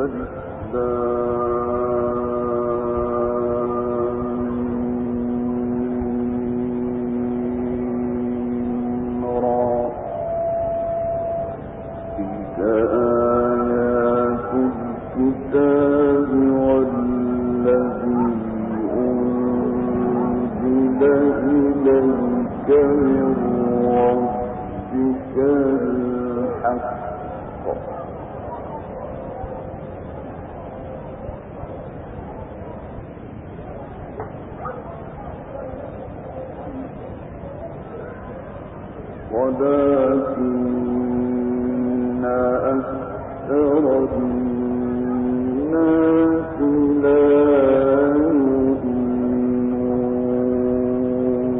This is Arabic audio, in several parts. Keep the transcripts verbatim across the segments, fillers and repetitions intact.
ولكن أكثر الناس لا يؤمنون.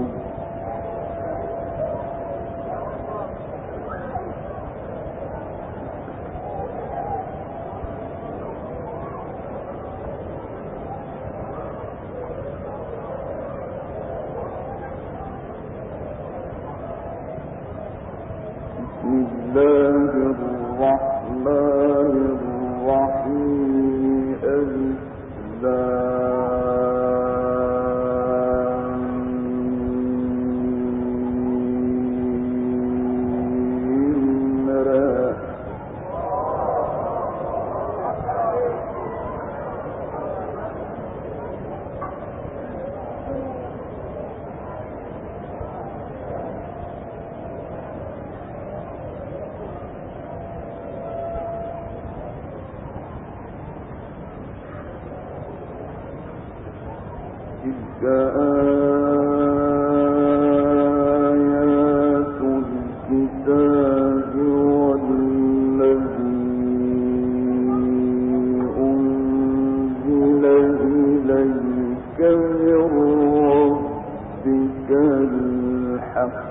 بسم الله الرحمن الرحيم. ألف لام ميم را. تلك آيات الكتاب والذي أنزل إليك من ربك الحق.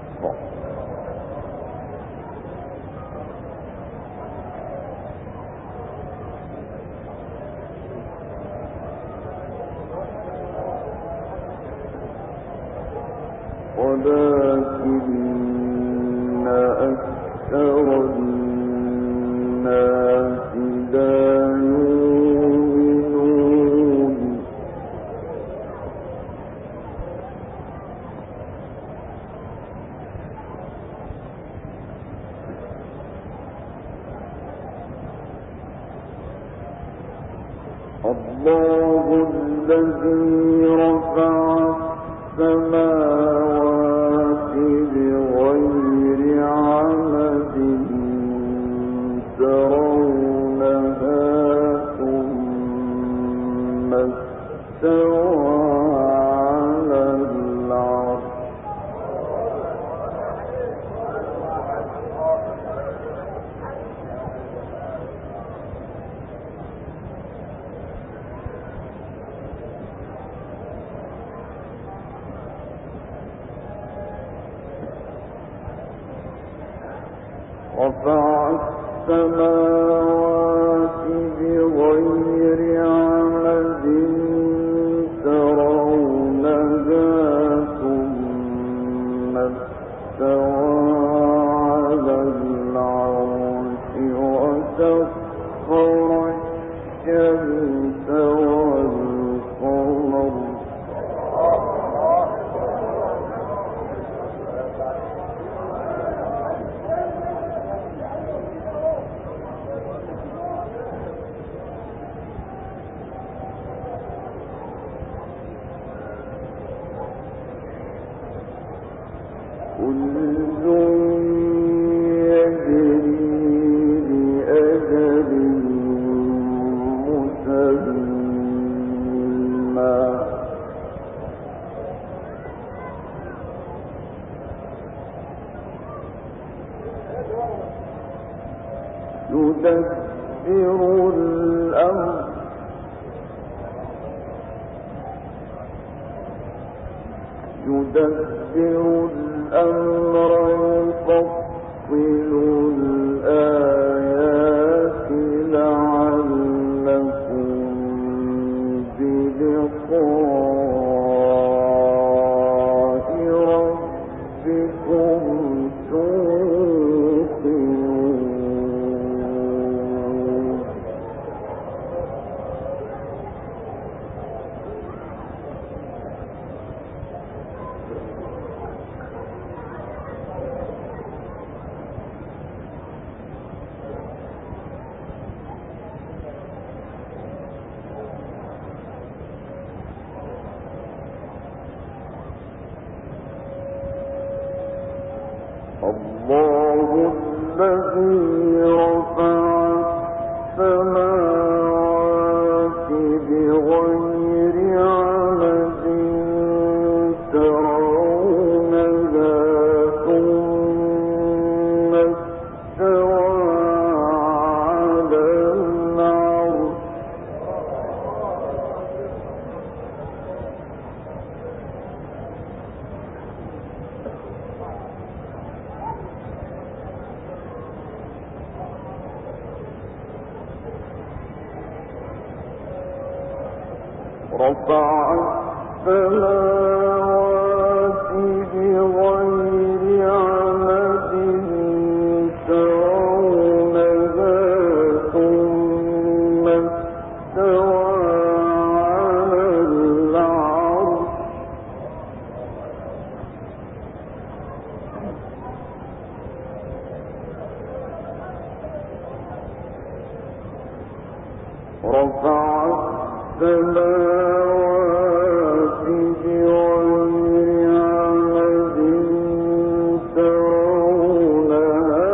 ولكن أكثر الناس لا يؤمنون. الله الذي رفع السماوات بغير عمد ترونها ثم استوى على العرش. رفع السماوات بغير عمد ترونها ثم استوى على العرش وسخر الشمس والقمر كل يجري لأجل مسمى. يدبر الأمر يدبر الأمر يفصل الآيات لعلكم بلقاء ربكم توقنون. الله الذي رفع السماوات بغير عمد ترونها ثم استوى على العرش رفع السماوات بغير عمد ترونها ثم استوى على العرش رفع السماوات بغير عمد ترونها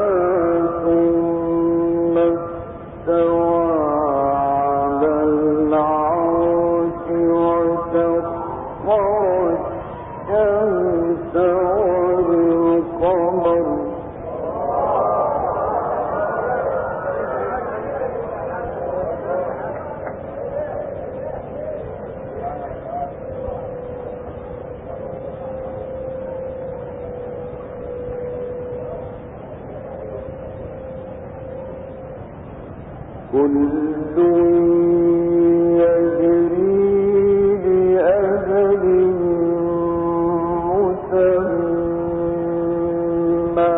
ثم استوى على العرش وسخر الشمس والقمر كل يجري لأجل مسمى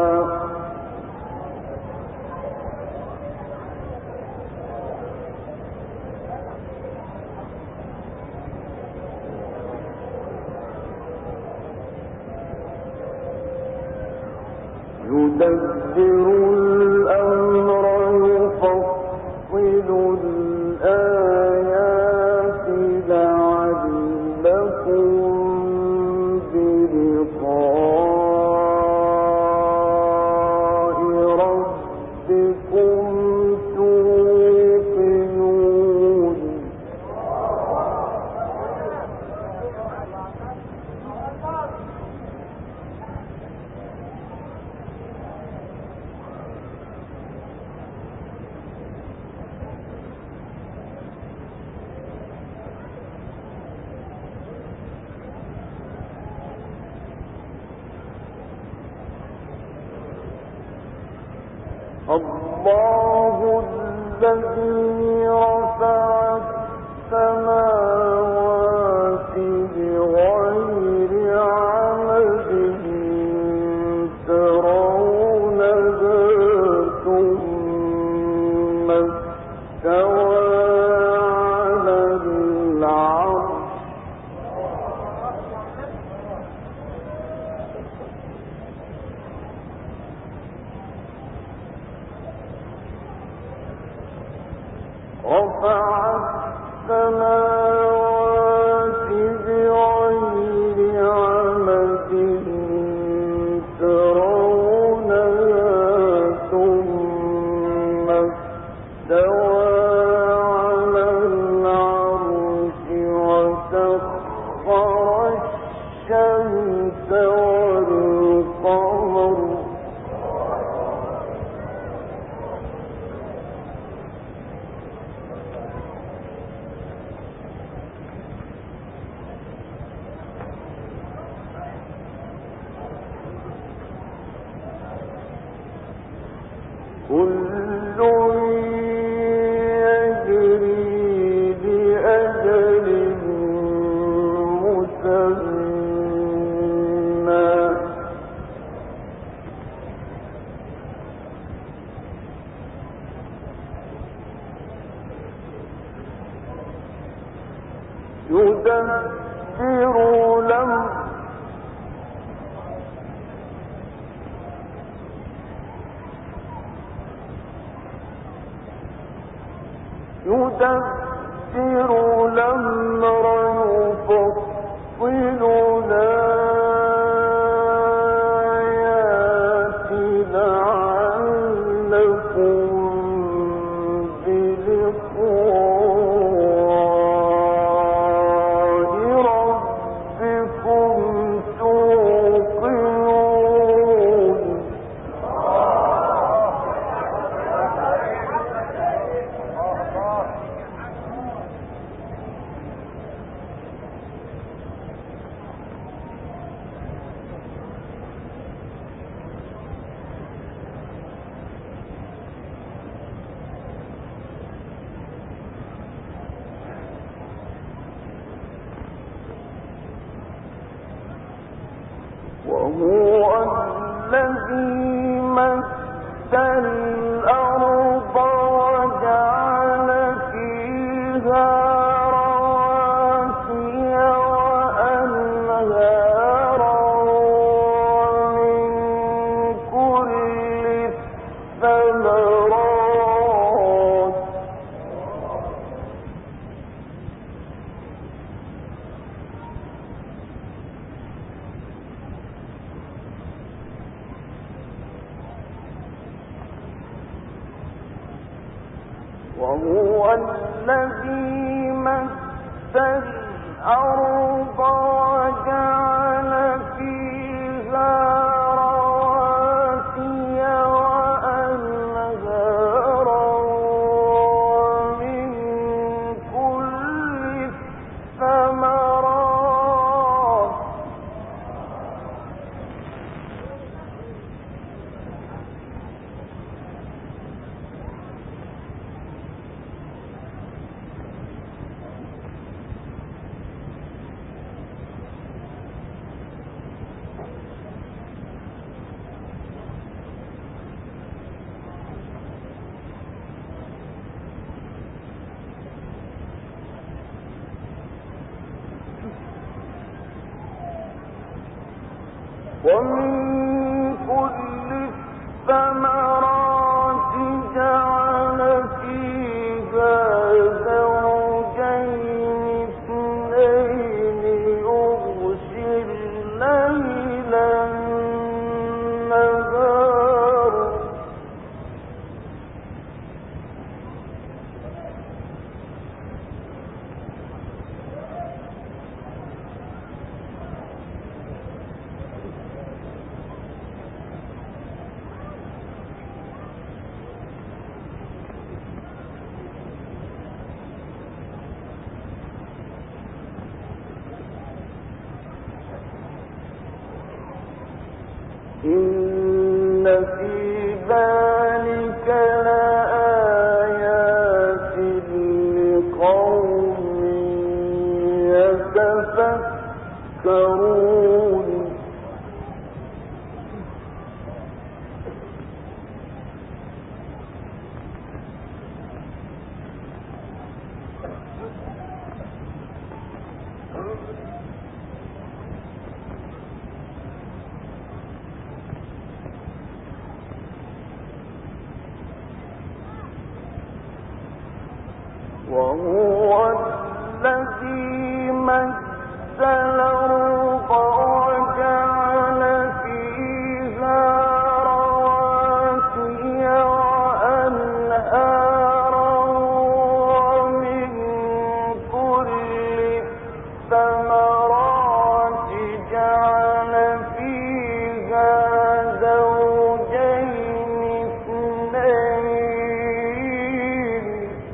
يدبر الأمر يفصل الآيات لعلكم بلقاء ربكم توقنون الله الذي رفع السماوات بغير عمد ترونها ثم استوى على العرش رفع السماوات بغير عمد ترونها ثم استوى على العرش وسخر الشمس والقمر كل يجري لأجل مسمى يدبر الأمر يدبر الأمر يفصل الآيات وهو الذي مد الأرض وجعل فيها رواسي وأنهارا من كل الثمرات وهو الذي مد الأرض وجعل فيها رواسي وأنهارا من كل الثمرات ومن كل الثمرات جعل فيها زوجين اثنين يغشي الليل النهار إن في ذلك لآيات لقوم يتفكرون وهو الذي مد الأرض وجعل فيها رواسي وأنهارا ومن كل الثمرات جعل فيها زوجين اثنين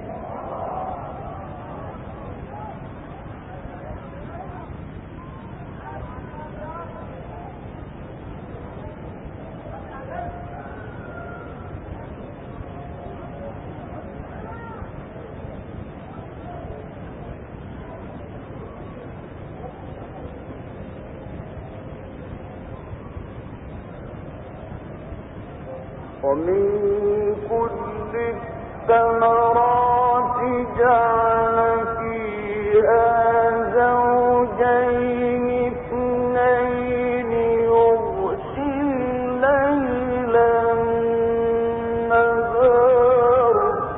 ومن كل الثمرات جعل فيها زوجين اثنين يغشي الليل النهار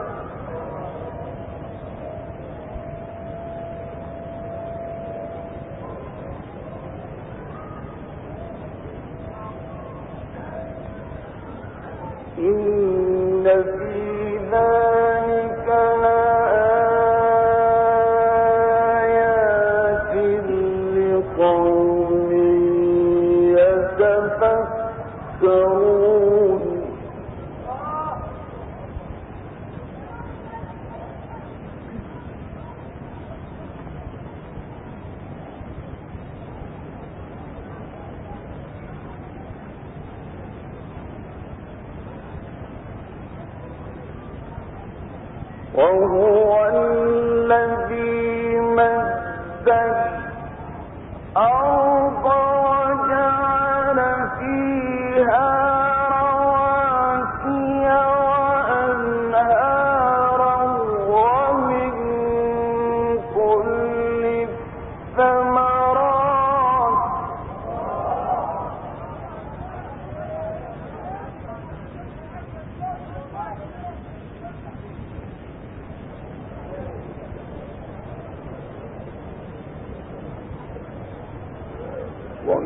إن في ذلك لآيات لقوم يتفكرون وهو الذي مد الأرض وجعل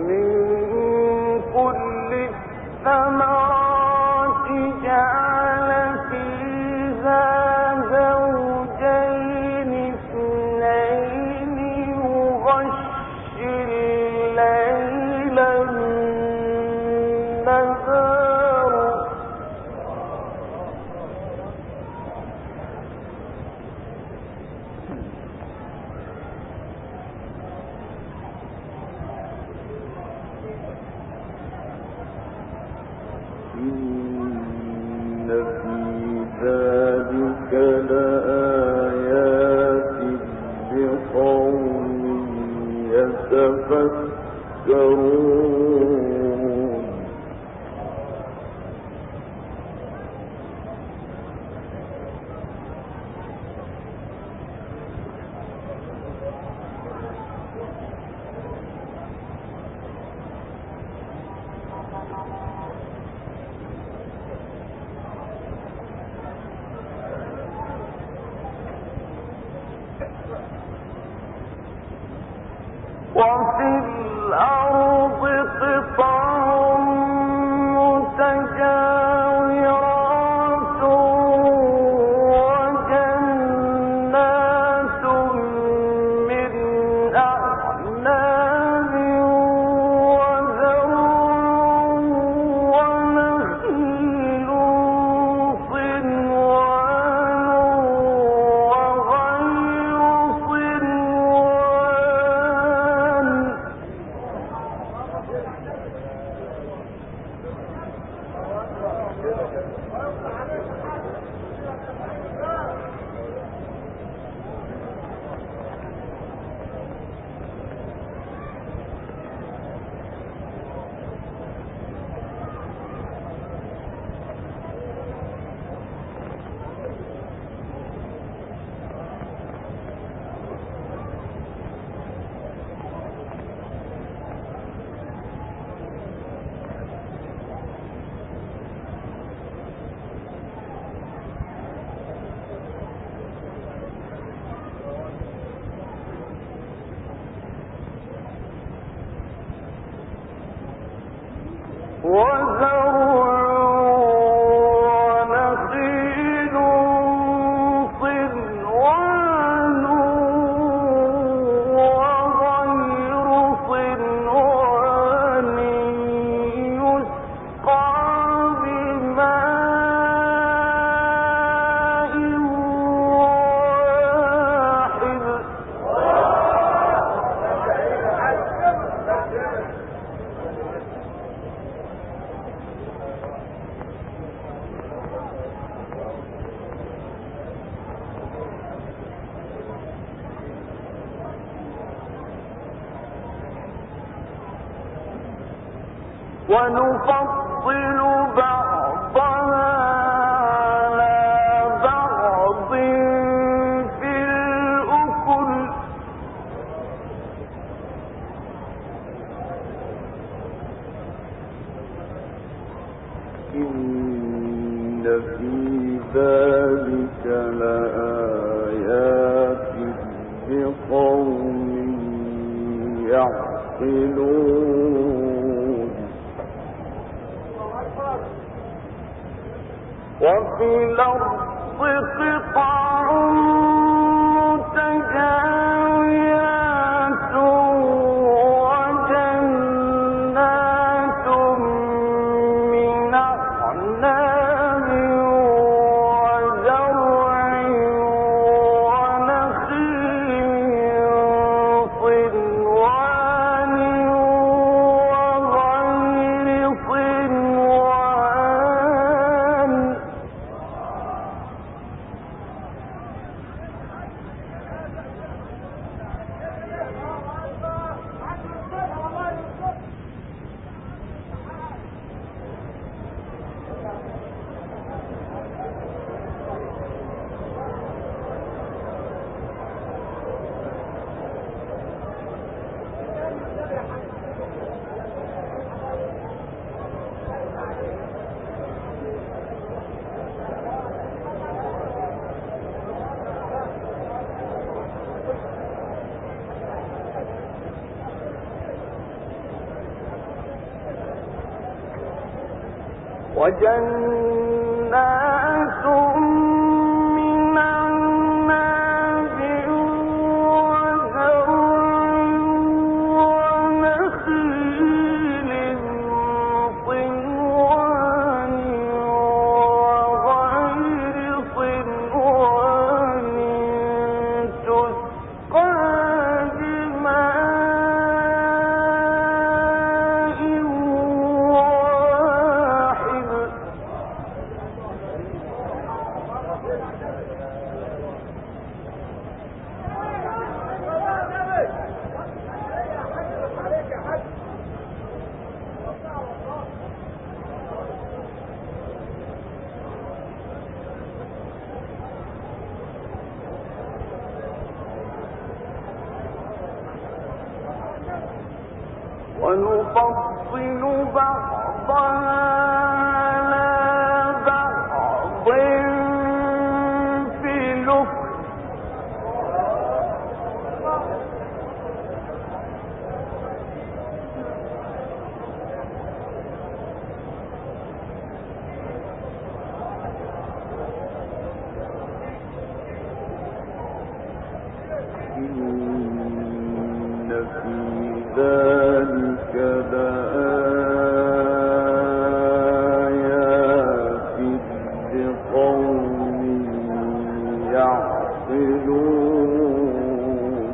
وفي الأرض قطع متجاورات وجنات من أعناب وزرع ونخيل صنوان وغير صنوان وزرع ونخيل صنوان وغير صنوان يسقى بماء واحد ونفضل بعضها على بعض في الأكل إن في ذلك لآيات لقوم يعقلون وفي الأرض قطع متجاورات وجنات من أعناب وزرع ونخيل صنوان وغير صنوان وجنات من أعناب وزرع ونخيل صنوان وغير صنوان تسقى بماء واحد ونفضل بعضها على بعض في الأخر إن في ذلك لآيات لقوم يعقلون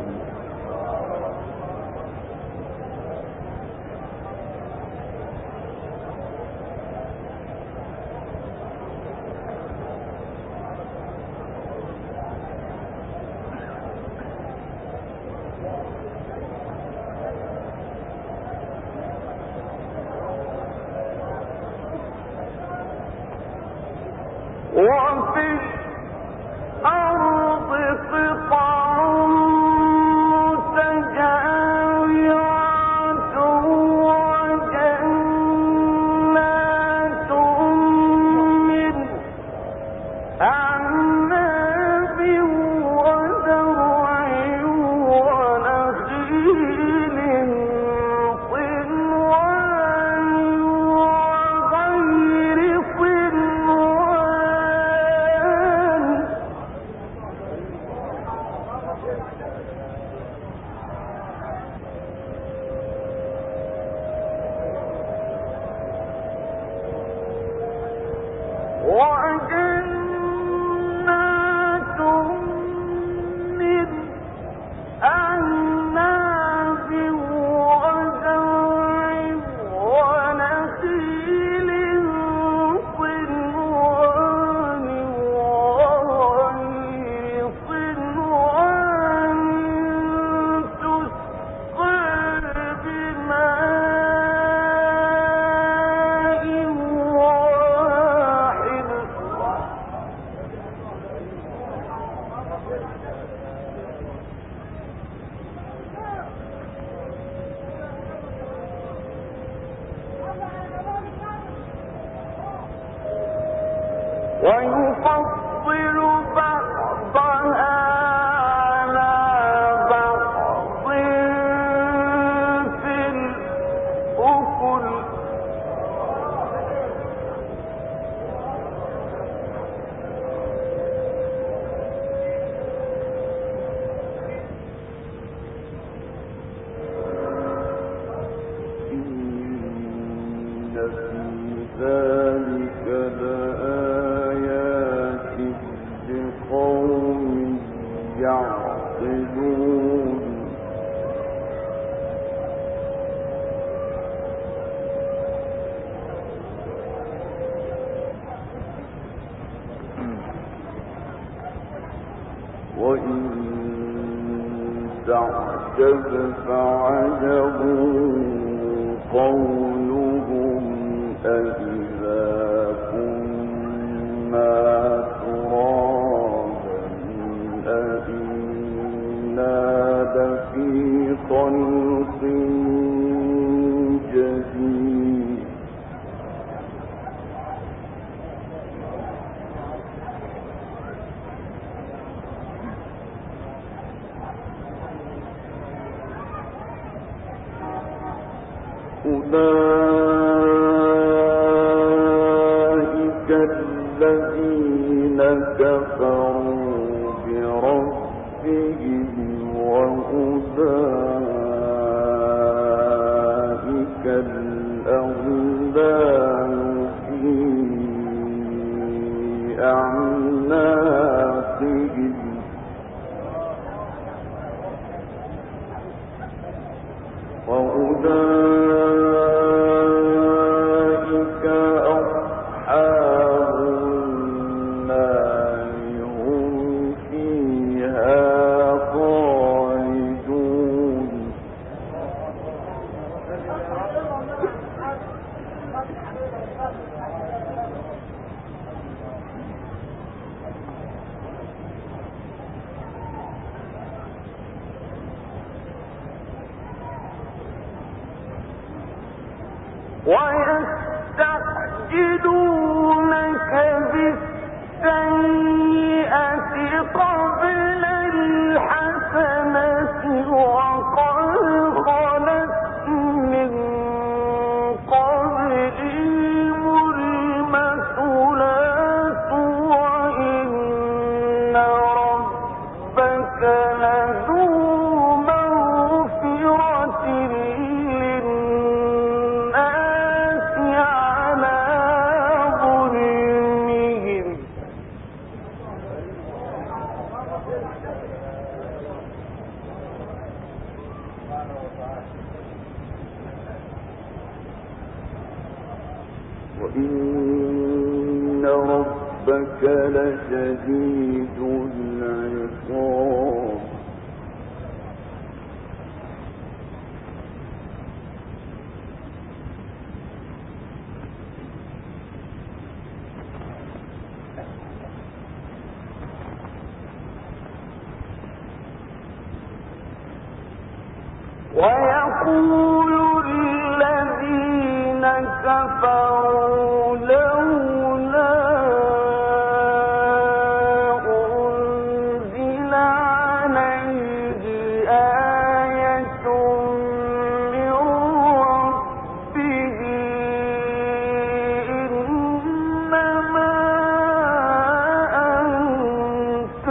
وفي الأرض قطع متجاورات وجنات من أعناب وزرع ونخيل صنوان وغير صنوان وجنات من أعناب وزرع ونخيل صنوان وغير صنوان تسقى بماء واحد ويفضل بعضها على بعض في الأكل إن في ذلك لآيات لقوم يعقلون وإن تعجب فعجب قولهم أإذا كنا ترابا أإنا لفي خلق جديد أولئك الذين كفروا بربهم وأولئك الأغلال في أعناقهم وأولئك أصحاب النار هم فيها خالدون ويستعجلونك بالسيئة قبل الحسنة وقد خلت من قبلهم المثلات وإن ربك لذو مغفرة للناس على ظلمهم وإن ربك لشديد العقاب ويقول الذين كفروا لولا أنزل عليه آية من ربه إنما أنت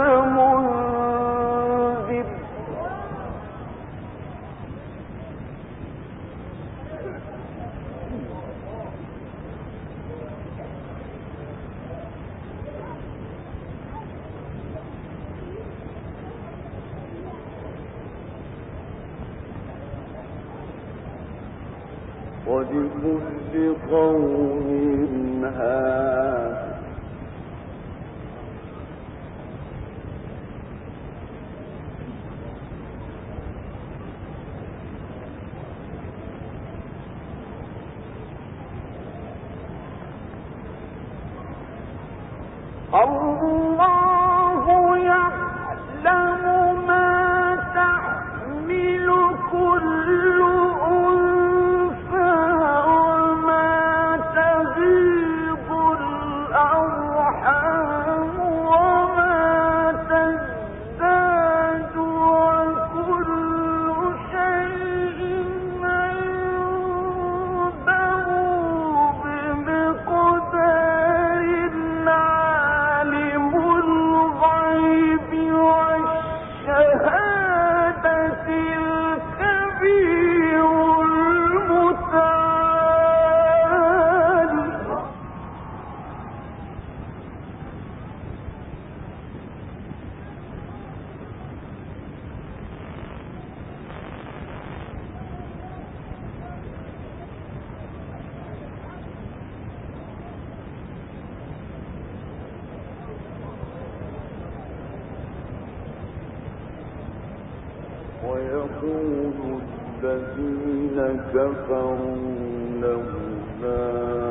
منذر ولكل قوم هاد الله يعلم ما تحمل كل أنثى وما تغيض الأرحام وما تزداد وكل شيء عنده بمقدار عالم الغيب والشهادة الكبير المتعال ويقول الذين كفروا لولا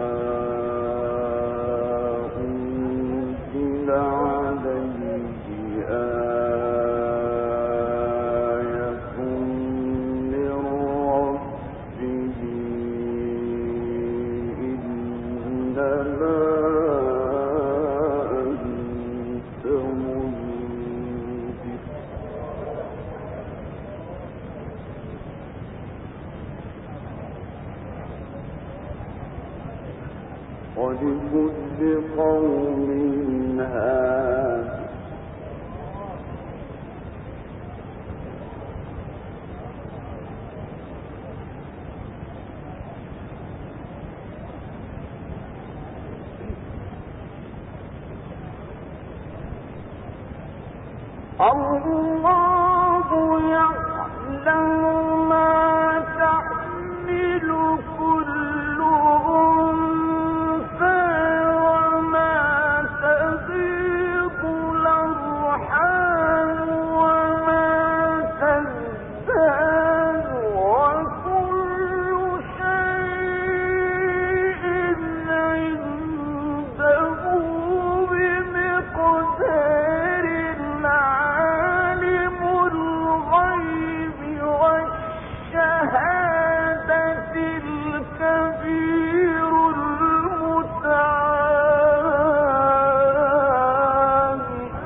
أنزل عليه آية من ربه إنما أنت منذر ولكل قوم هاد الله يعلم ما تحمل كل أنثى وما تغيض الأرحام وما تزداد وكل شيء عنده بمقدار. عالم الغيب والشهادة الكبير المتعال.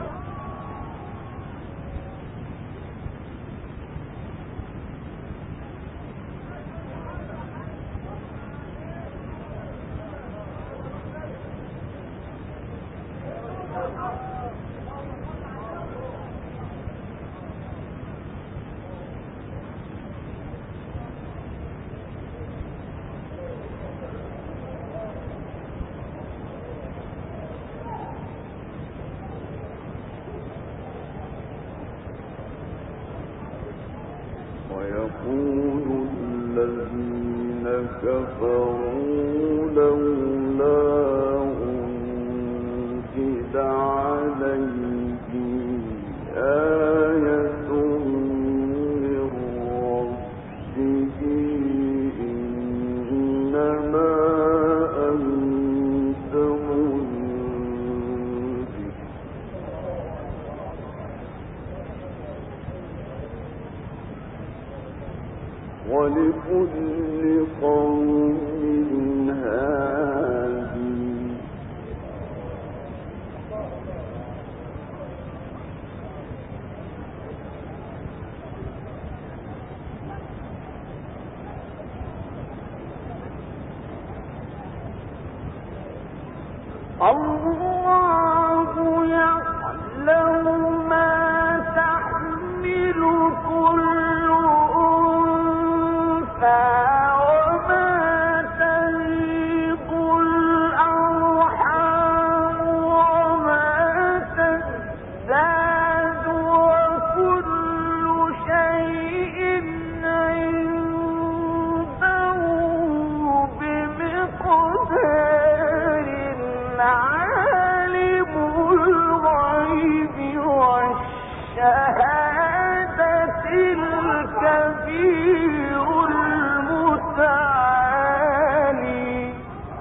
ويقول الذين كفروا لولا أنزل عليه آية من ربه إنما أنت منذر. ولكل قوم هادي الله يعلم ما تحمل كل أنثى وما تغيض الأرحام وما تزداد وكل شيء عنده بمقدار. عالم الغيب والشهادة الكبير المتعالي.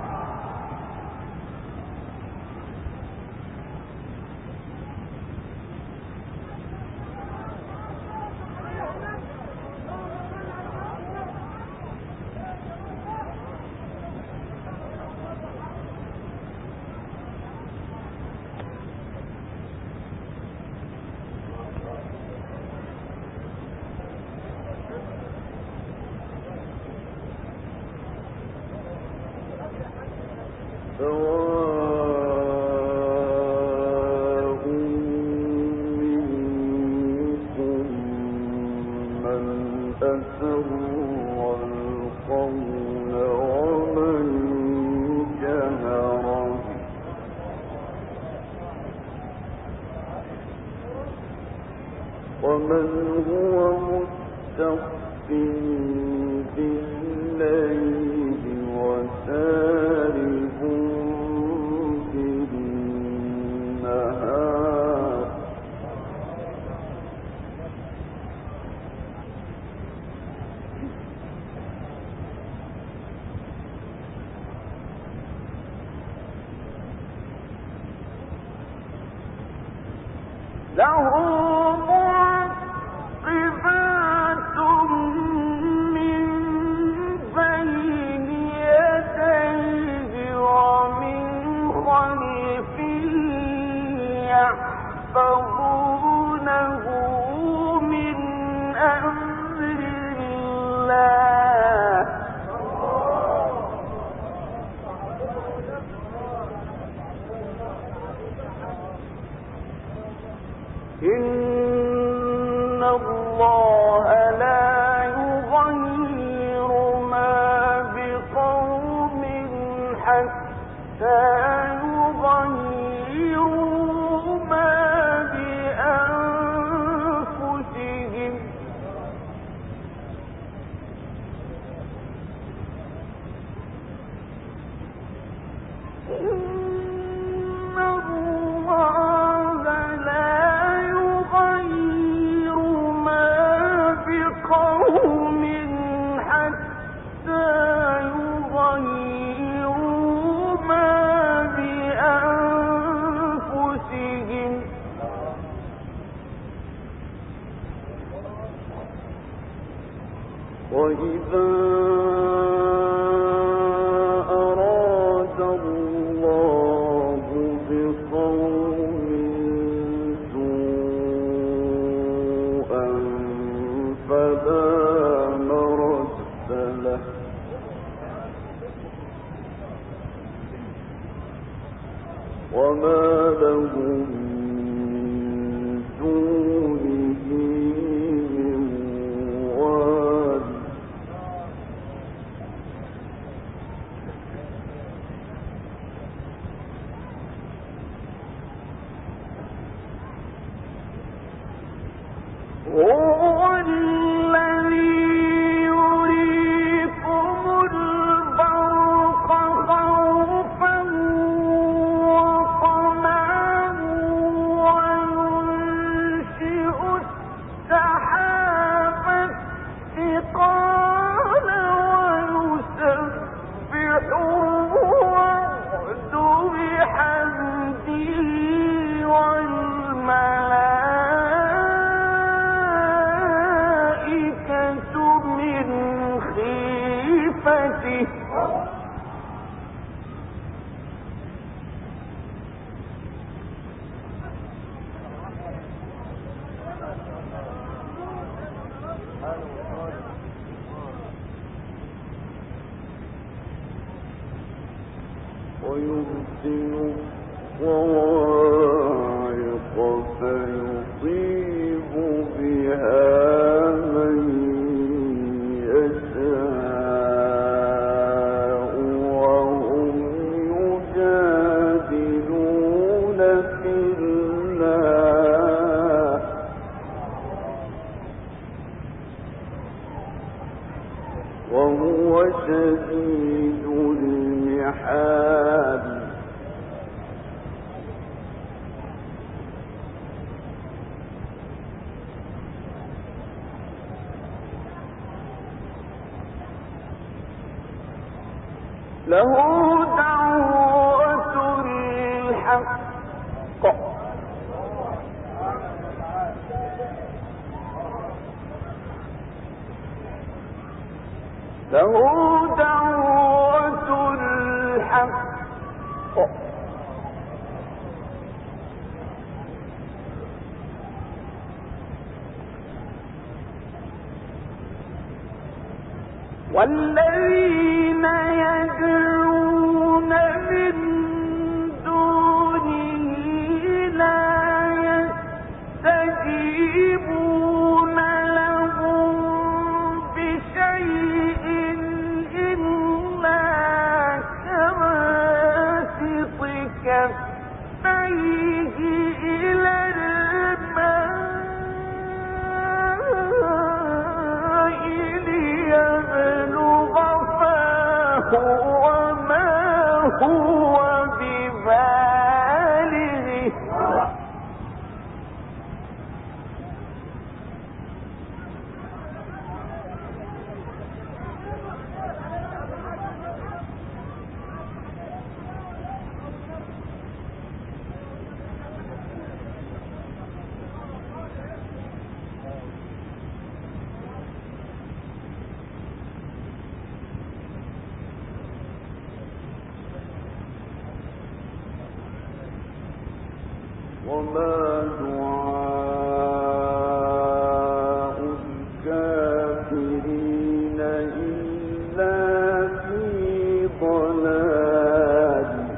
سواء منكم من أسر القول ومن جهر به ومن هو مستخف بالليل وسارب بالنهار. له معقبات من بين يديه ومن خلفه يحفظونه من أمر الله. إن الله لا يغير ما بقوم حتى يغيروا ما بأنفسهم إن الله لا يغير ما بقوم حتى يغيروا ما بأنفسهم وإذا أراد الله بقوم سوءا فلا مرد له وما لهم من دونه من وال هو الذي يريكم البرق خوفا وطمعا وينشئ السحاب الثقال ويسبح الرعد بحمده والملائكة من خيفته ويرسل الصواعق فيصيب بها من يشاء وهم يجادلون في الله وهو شديد المحال له دعوة الحق له دعوة الحق والذين يدعون من دونه لا يستجيبون لهم بشيء إلا كباسط كفيه إلى الماء ليبلغ فاه وما هو ببالغه وما دعاء الكافرين إلا في ضلال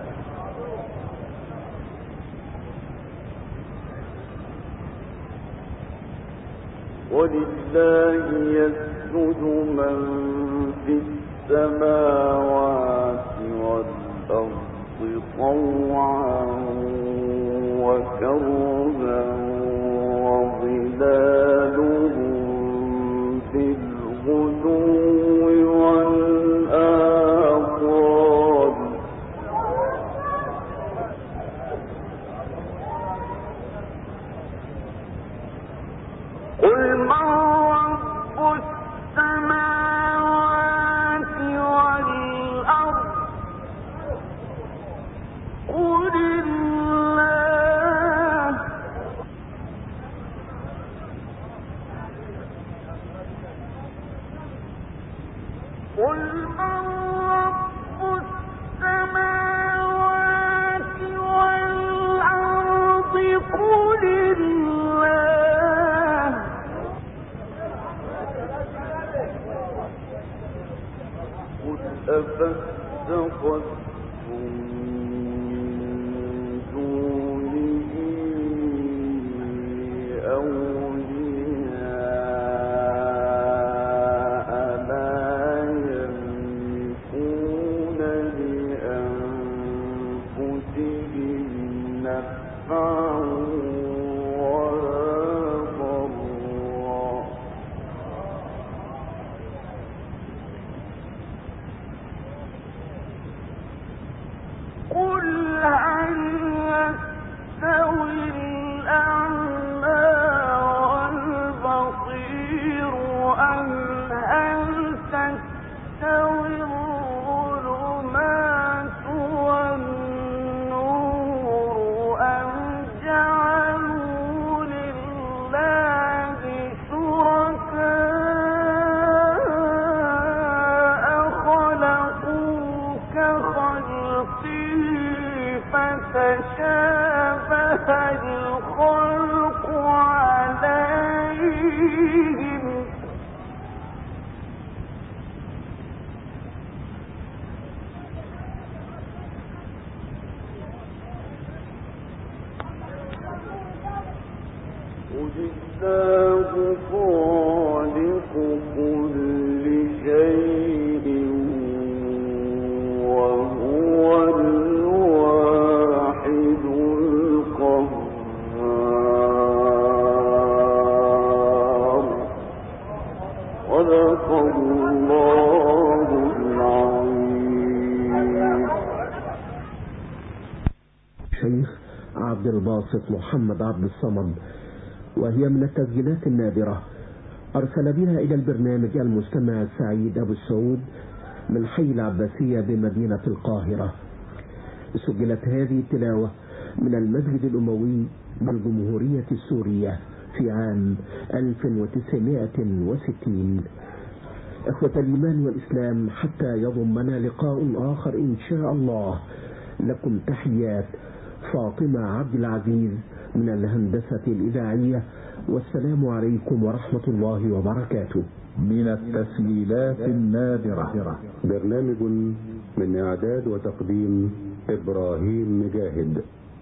ولله يسجد من في السماوات والأرض طوعا وكرها وظلالهم بالغدو والآصال. قل من رب السماوات والأرض قل الله قل من رب السماوات والأرض قل الله قل أفاتخذتم من دونه أولياء لا يملكون لأنفسهم نفعا ولا ضرا. قل هل يستوي الأعمى والبصير أم هل تستوي الظلمات والنور أم جعلوا لله شركاء خلقوا كخلقه فتشابه الخلق عليهم قل الله خالق كل شيء وهو الواحد القهار. صدق الله العظيم. شيخ عبد الباسط محمد عبد الصمد، وهي من التسجيلات النادرة أرسل بها إلى البرنامج المستمع السعيد أبو السعود من حي العباسية بمدينة القاهرة. سجلت هذه التلاوة من المسجد الأموي بالجمهورية السورية في عام ألف وتسعمائة وستين. إخوة الإيمان والإسلام، حتى يضمنا لقاء آخر إن شاء الله، لكم تحيات فاطمة عبد العزيز من الهندسة الإذاعية، والسلام عليكم ورحمة الله وبركاته. من التسجيلات النادرة برنامج من إعداد وتقديم إبراهيم مجاهد.